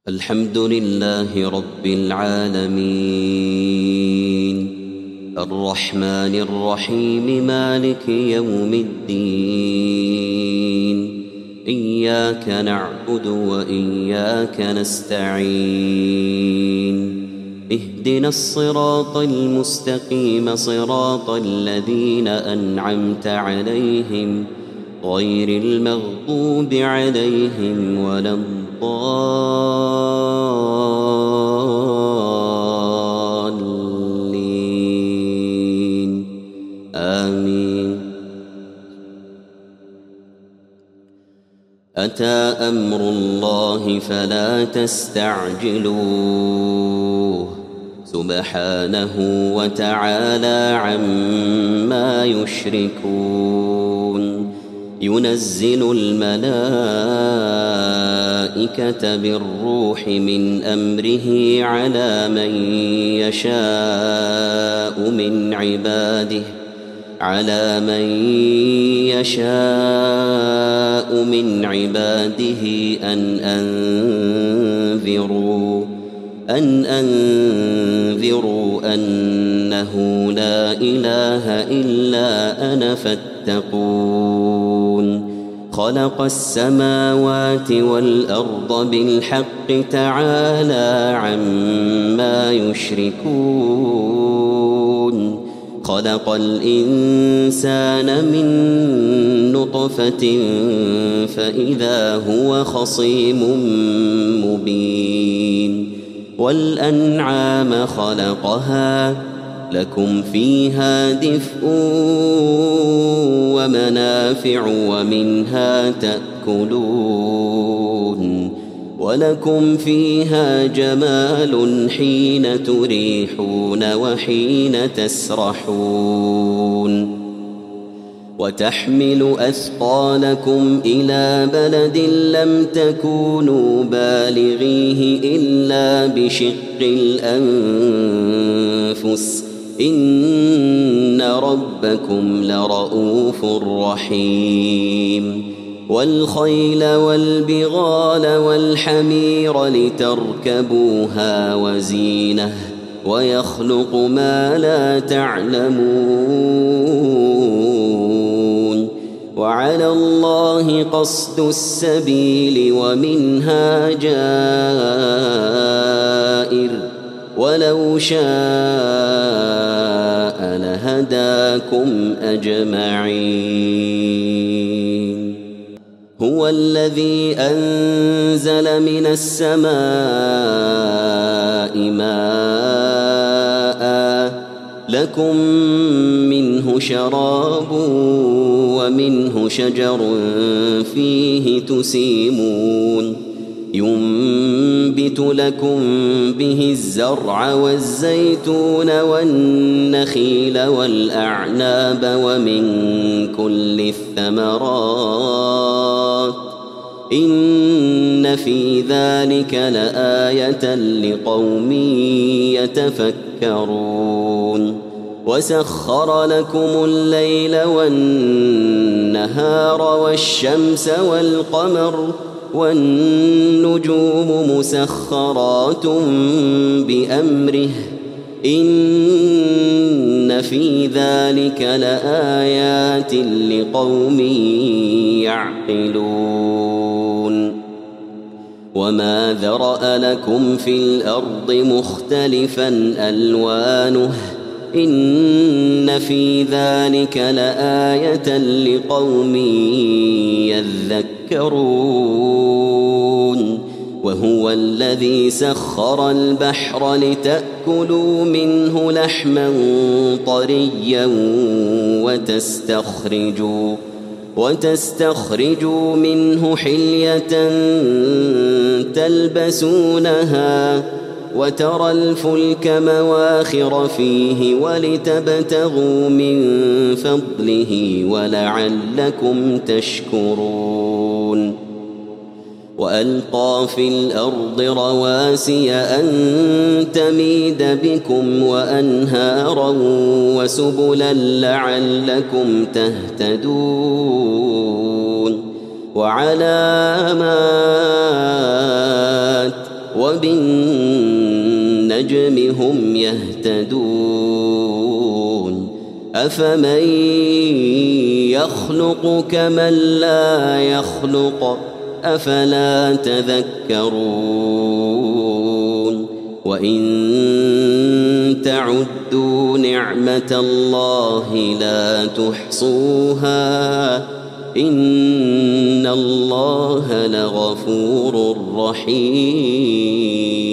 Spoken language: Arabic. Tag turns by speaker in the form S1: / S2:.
S1: الحمد لله رب العالمين الرحمن الرحيم مالك يوم الدين إياك نعبد وإياك نستعين اهدنا الصراط المستقيم صراط الذين أنعمت عليهم غير المغضوب عليهم ولا الضالين آمين. أتى أمر الله فلا تستعجلوه سبحانه وتعالى عما يشركون. ينزل الملائكة بالروح من أمره على من يشاء من عباده أن أنذروا أنه لا إله إلا أنا فاتقون. خلق السماوات والأرض بالحق تعالى عما يشركون. خلق الإنسان من نطفة فإذا هو خصيم مبين. والأنعام خلقها لكم فيها دفء ومنافع ومنها تأكلون ولكم فيها جمال حين تريحون وحين تسرحون. وتحمل أثقالكم إلى بلد لم تكونوا بالغيه إلا بشق الأنفس إن ربكم لرؤوف رحيم. والخيل والبغال والحمير لتركبوها وزينة ويخلق ما لا تعلمون. وعلى الله قصد السبيل ومنها جائر ولو شاء لهداكم أجمعين. هو الذي أنزل من السماء ماء لكم منه شراب ومنه شجر فيه تسيمون. ينبت لكم به الزرع والزيتون والنخيل والأعناب ومن كل الثمرات إن في ذلك لآية لقوم يتفكرون. وسخر لكم الليل والنهار والشمس والقمر والنجوم مسخرات بأمره إن في ذلك لآيات لقوم يعقلون. وما ذرأ لكم في الأرض مختلفا ألوانه إن في ذلك لآية لقوم يذكرون. وهو الذي سخر البحر لتأكلوا منه لحما طريا وتستخرجوا منه حلية تلبسونها وترى الفلك مواخر فيه ولتبتغوا من فضله ولعلكم تشكرون. وألقى في الأرض رواسي أن تميد بكم وأنهارا وسبلا لعلكم تهتدون. وعلامات وبالنجم هم يهتدون أفمن يخلق كمن لا يخلق أفلا تذكرون وإن تعدوا نعمة الله لا تحصوها إن الله لغفور رحيم